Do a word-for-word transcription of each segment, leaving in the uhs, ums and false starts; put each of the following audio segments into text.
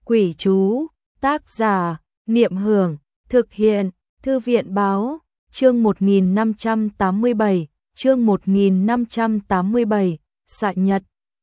Quỷ chú, tác giả, Niệm Hưởng, thực hiện, Thư viện Báo, chương một nghìn năm trăm tám mươi bảy, chương một nghìn năm trăm tám mươi bảy, xạ nhật.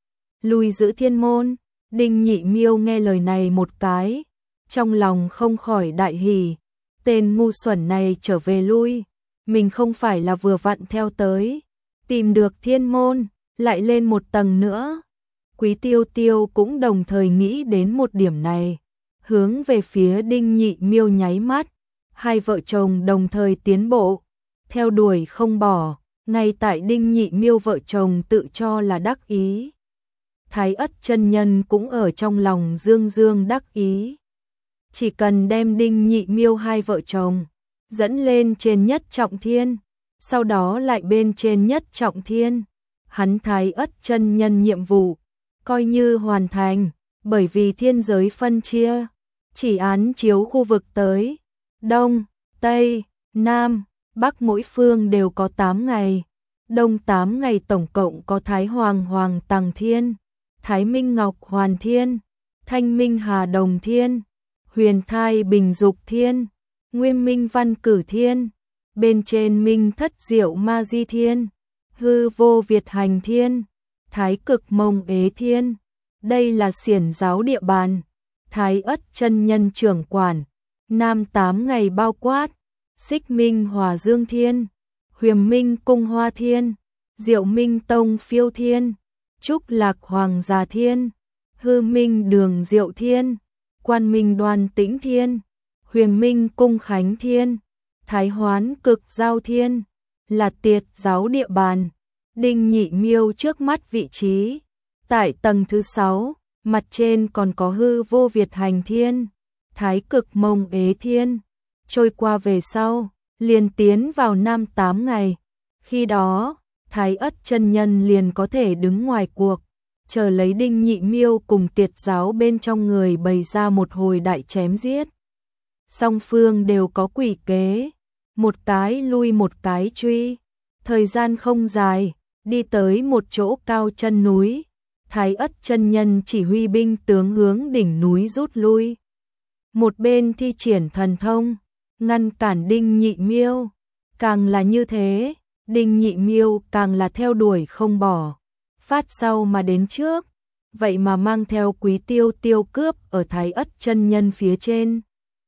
Lui giữ thiên môn, Đinh Nhị Miêu nghe lời này một cái, trong lòng không khỏi đại hỉ, tên ngu xuẩn này trở về lui, mình không phải là vừa vặn theo tới, tìm được thiên môn, lại lên một tầng nữa. Quý Tiêu Tiêu cũng đồng thời nghĩ đến một điểm này, hướng về phía Đinh Nhị Miêu nháy mắt, hai vợ chồng đồng thời tiến bộ, theo đuổi không bỏ, ngay tại Đinh Nhị Miêu vợ chồng tự cho là đắc ý. Thái Ất chân nhân cũng ở trong lòng dương dương đắc ý. Chỉ cần đem Đinh Nhị Miêu hai vợ chồng dẫn lên trên nhất trọng thiên, sau đó lại bên trên nhất trọng thiên, hắn Thái Ất chân nhân nhiệm vụ coi như hoàn thành, bởi vì thiên giới phân chia, chỉ án chiếu khu vực tới, Đông, Tây, Nam, Bắc mỗi phương đều có tám ngày, Đông tám ngày tổng cộng có Thái Hoàng Hoàng Tằng Thiên, Thái Minh Ngọc Hoàn Thiên, Thanh Minh Hà Đồng Thiên, Huyền Thai Bình Dục Thiên, Nguyên Minh Văn Cử Thiên, bên trên Minh Thất Diệu Ma Di Thiên, Hư Vô Việt Hành Thiên, Thái Cực Mông Ế Thiên. Đây là xiển giáo địa bàn, Thái Ất chân nhân trưởng quản, Nam tám ngày bao quát, Xích Minh Hòa Dương Thiên, Huyền Minh Cung Hoa Thiên, Diệu Minh Tông Phiêu Thiên, Trúc Lạc Hoàng Già Thiên, Hư Minh Đường Diệu Thiên, Quan Minh Đoan Tĩnh Thiên, Huyền Minh Cung Khánh Thiên, Thái Hoán Cực Giao Thiên, là tiệt giáo địa bàn. Đinh Nhị Miêu trước mắt vị trí, tại tầng thứ sáu, mặt trên còn có Hư Vô Việt Hành Thiên, Thái Cực Mông Ế Thiên, trôi qua về sau, liền tiến vào Nam tám ngày. Khi đó, Thái Ất chân nhân liền có thể đứng ngoài cuộc, chờ lấy Đinh Nhị Miêu cùng tiệt giáo bên trong người bày ra một hồi đại chém giết. Song phương đều có quỷ kế, một cái lui một cái truy, thời gian không dài, đi tới một chỗ cao chân núi, Thái Ất chân nhân chỉ huy binh tướng hướng đỉnh núi rút lui. Một bên thi triển thần thông, ngăn cản Đinh Nhị Miêu, càng là như thế, Đinh Nhị Miêu càng là theo đuổi không bỏ, phát sau mà đến trước, vậy mà mang theo Quý Tiêu Tiêu cướp ở Thái Ất chân nhân phía trên.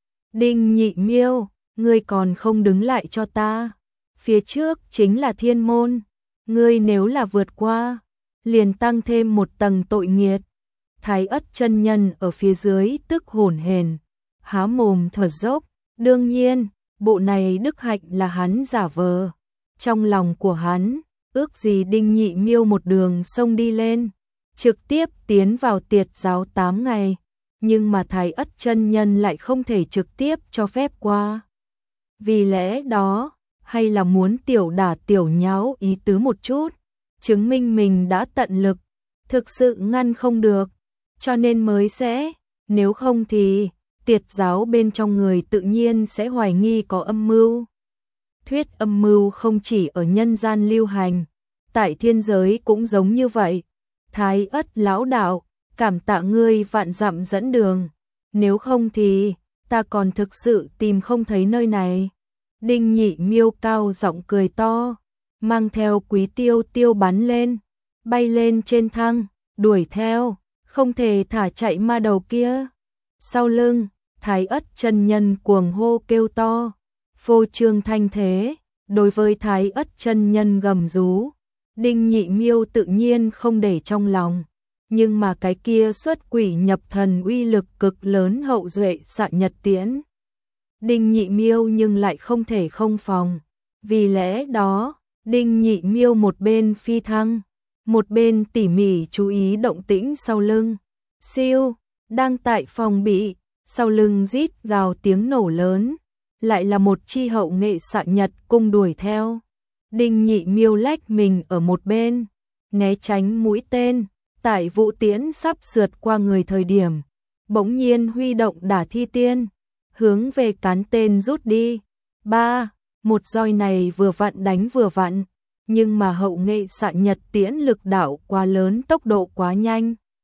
Đinh Nhị Miêu, ngươi còn không đứng lại cho ta, phía trước chính là thiên môn, ngươi nếu là vượt qua, liền tăng thêm một tầng tội nghiệt. Thái Ất chân nhân ở phía dưới tức hổn hển, há mồm thở dốc, đương nhiên, bộ này đức hạnh là hắn giả vờ. Trong lòng của hắn, ước gì Đinh Nhị Miêu một đường sông đi lên, trực tiếp tiến vào tiệt giáo tám ngày, nhưng mà Thái Ất chân nhân lại không thể trực tiếp cho phép qua. Vì lẽ đó, hay là muốn tiểu đả tiểu nháo ý tứ một chút, chứng minh mình đã tận lực, thực sự ngăn không được, cho nên mới sẽ, nếu không thì, tiệt giáo bên trong người tự nhiên sẽ hoài nghi có âm mưu. Thuyết âm mưu không chỉ ở nhân gian lưu hành, tại thiên giới cũng giống như vậy. Thái Ất lão đạo, cảm tạ ngươi vạn dặm dẫn đường, nếu không thì, ta còn thực sự tìm không thấy nơi này. Đinh Nhị Miêu cao giọng cười to, mang theo Quý Tiêu Tiêu bắn lên, bay lên trên thăng, đuổi theo, không thể thả chạy ma đầu kia. Sau lưng, Thái Ất chân nhân cuồng hô kêu to, phô trương thanh thế, đối với Thái Ất chân nhân gầm rú, Đinh Nhị Miêu tự nhiên không để trong lòng, nhưng mà cái kia xuất quỷ nhập thần uy lực cực lớn hậu duệ xạ nhật tiễn. Đinh Nhị Miêu nhưng lại không thể không phòng, vì lẽ đó, Đinh Nhị Miêu một bên phi thăng, một bên tỉ mỉ chú ý động tĩnh sau lưng. Siêu, đang tại phòng bị, sau lưng rít gào tiếng nổ lớn, lại là một chi hậu nghệ xạ nhật cung đuổi theo. Đinh Nhị Miêu lách mình ở một bên, né tránh mũi tên, tại vũ tiễn sắp sượt qua người thời điểm, bỗng nhiên huy động đả thi tiên, hướng về cán tên rút đi. Ba, một roi này vừa vặn đánh vừa vặn, nhưng mà hậu nghệ xạ nhật tiễn lực đạo quá lớn, tốc độ quá nhanh.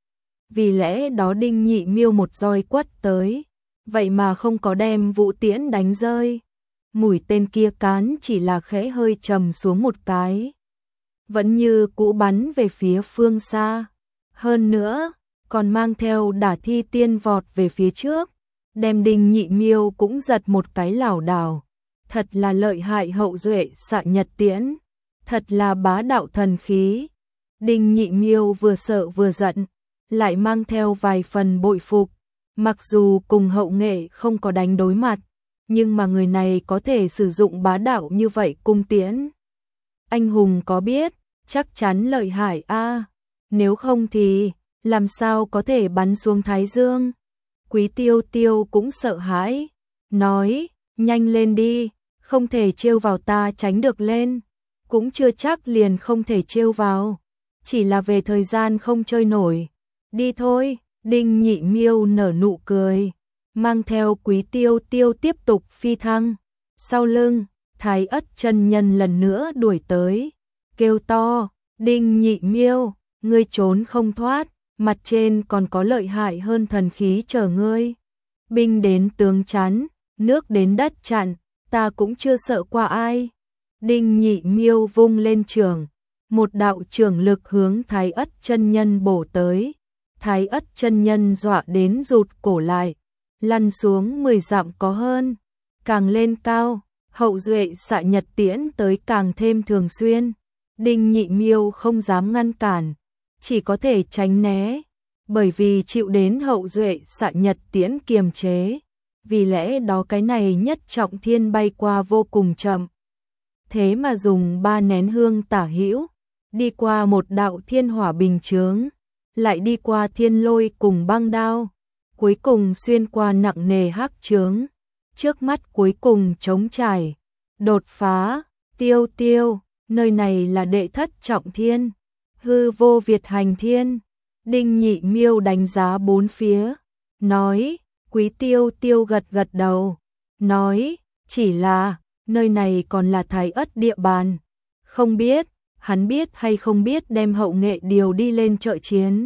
vì lẽ đó Đinh Nhị Miêu một roi quất tới, vậy mà không có đem Vũ Tiễn đánh rơi. Mũi tên kia cán chỉ là khẽ hơi trầm xuống một cái, vẫn như cũ bắn về phía phương xa. Hơn nữa, còn mang theo đả thi tiên vọt về phía trước, đem Đinh Nhị Miêu cũng giật một cái lảo đảo. Thật là lợi hại hậu duệ xạ nhật tiễn, thật là bá đạo thần khí. Đinh Nhị Miêu vừa sợ vừa giận, lại mang theo vài phần bội phục. Mặc dù cùng hậu nghệ không có đánh đối mặt, nhưng mà người này có thể sử dụng bá đạo như vậy cung tiễn. Anh hùng có biết, chắc chắn lợi hại a. Nếu không thì, làm sao có thể bắn xuống Thái Dương? Quý Tiêu Tiêu cũng sợ hãi, nói, nhanh lên đi, không thể trêu vào ta tránh được lên. Cũng chưa chắc liền không thể trêu vào, chỉ là về thời gian không chơi nổi. Đi thôi, Đinh Nhị Miêu nở nụ cười, mang theo Quý Tiêu Tiêu tiếp tục phi thăng. Sau lưng, Thái Ất chân nhân lần nữa đuổi tới, kêu to, Đinh Nhị Miêu, ngươi trốn không thoát, mặt trên còn có lợi hại hơn thần khí chờ ngươi. Binh đến tướng chắn, nước đến đất chặn, ta cũng chưa sợ qua ai. Đinh Nhị Miêu vung lên trường, một đạo trường lực hướng Thái Ất chân nhân bổ tới. Thái Ất chân nhân dọa đến rụt cổ lại, lăn xuống mười dặm có hơn. Càng lên cao, hậu duệ xạ nhật tiễn tới càng thêm thường xuyên. Đinh Nhị Miêu không dám ngăn cản, chỉ có thể tránh né, bởi vì chịu đến hậu duệ xạ nhật tiễn kiềm chế. Vì lẽ đó cái này nhất trọng thiên bay qua vô cùng chậm. Thế mà dùng ba nén hương tả hữu, đi qua một đạo thiên hỏa bình chướng, lại đi qua thiên lôi cùng băng đao, cuối cùng xuyên qua nặng nề hắc chướng, trước mắt cuối cùng trống trải, đột phá. Tiêu Tiêu, nơi này là đệ thất trọng thiên, hư vô Việt hành thiên. Đinh Nhị Miêu đánh giá bốn phía, nói, Quý Tiêu Tiêu gật gật đầu, nói, chỉ là, nơi này còn là Thái Ất địa bàn, không biết, hắn biết hay không biết đem hậu nghệ điều đi lên trợ chiến.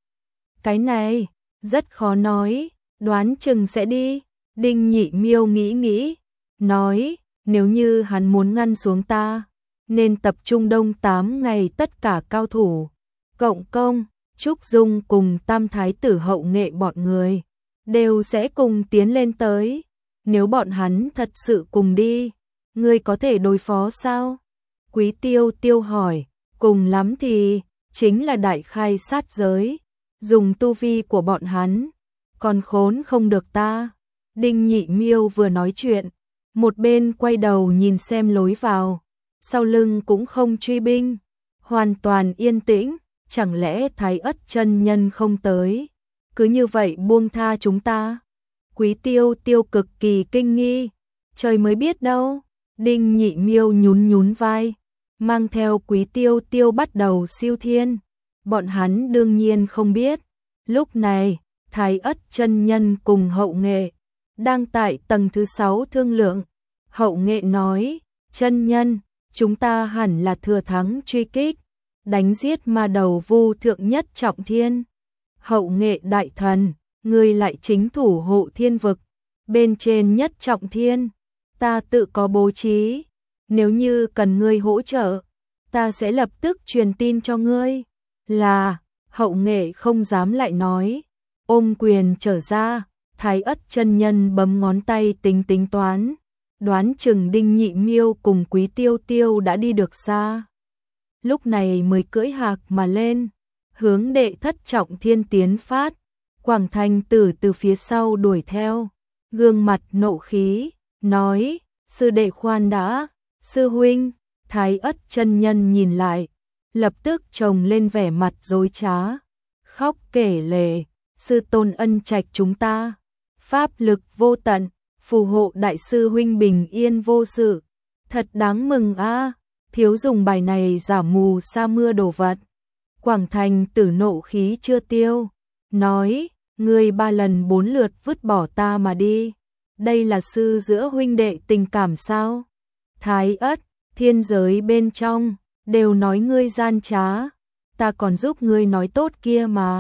Cái này, rất khó nói, đoán chừng sẽ đi. Đinh Nhị Miêu nghĩ nghĩ, nói, nếu như hắn muốn ngăn xuống ta, nên tập trung đông tám ngày tất cả cao thủ, cộng công, Trúc Dung cùng tam thái tử hậu nghệ bọn người, đều sẽ cùng tiến lên tới. Nếu bọn hắn thật sự cùng đi, ngươi có thể đối phó sao? Quý Tiêu Tiêu hỏi, cùng lắm thì, chính là đại khai sát giới, dùng tu vi của bọn hắn, còn khốn không được ta. Đinh Nhị Miêu vừa nói chuyện, một bên quay đầu nhìn xem lối vào, sau lưng cũng không truy binh, hoàn toàn yên tĩnh. Chẳng lẽ Thái Ất chân nhân không tới, cứ như vậy buông tha chúng ta? Quý Tiêu Tiêu cực kỳ kinh nghi, trời mới biết đâu. Đinh Nhị Miêu nhún nhún vai, mang theo Quý Tiêu Tiêu bắt đầu siêu thiên. Bọn hắn đương nhiên không biết, lúc này Thái Ất chân nhân cùng hậu nghệ đang tại tầng thứ sáu thương lượng. Hậu nghệ nói, chân nhân, chúng ta hẳn là thừa thắng truy kích, đánh giết ma đầu vu thượng nhất trọng thiên. Hậu nghệ đại thần, ngươi lại chính thủ hộ thiên vực, bên trên nhất trọng thiên, ta tự có bố trí, nếu như cần ngươi hỗ trợ, ta sẽ lập tức truyền tin cho ngươi. Là, hậu nghệ không dám lại nói, ôm quyền trở ra. Thái Ất chân nhân bấm ngón tay tính tính toán, đoán chừng Đinh Nhị Miêu cùng Quý Tiêu Tiêu đã đi được xa, lúc này mới cưỡi hạc mà lên, hướng đệ thất trọng thiên tiến phát. Quảng Thành Tử từ phía sau đuổi theo, gương mặt nộ khí, nói, sư đệ khoan đã, sư huynh. Thái Ất chân nhân nhìn lại, lập tức trồng lên vẻ mặt dối trá, khóc kể lể, sư tôn ân trạch chúng ta, pháp lực vô tận, phù hộ đại sư huynh bình yên vô sự, thật đáng mừng a. Thiếu dùng bài này giả mù sa mưa đồ vật. Quảng Thành Tử nộ khí chưa tiêu, nói, ngươi ba lần bốn lượt vứt bỏ ta mà đi, đây là sư giữa huynh đệ tình cảm sao? Thái Ất, thiên giới bên trong đều nói ngươi gian trá, ta còn giúp ngươi nói tốt kia mà.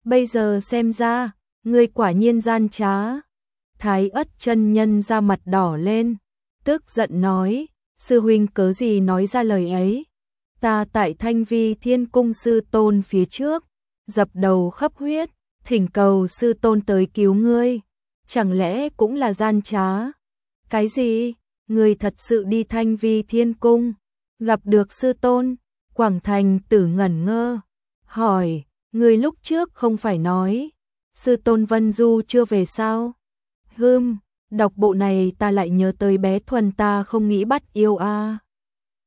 bây giờ xem ra, ngươi quả nhiên gian trá. Thái Ất chân nhân ra mặt đỏ lên, tức giận nói, sư huynh cớ gì nói ra lời ấy. Ta tại Thanh Vi Thiên Cung sư tôn phía trước, dập đầu khắp huyết, thỉnh cầu sư tôn tới cứu ngươi, chẳng lẽ cũng là gian trá? Cái gì? Ngươi thật sự đi Thanh Vi Thiên Cung, gặp được sư tôn? Quảng Thành Tử ngẩn ngơ, hỏi, ngươi lúc trước không phải nói, sư tôn Vân Du chưa về sao? Hừm, đọc bộ này ta lại nhớ tới bé Thuần ta không nghĩ bắt yêu a.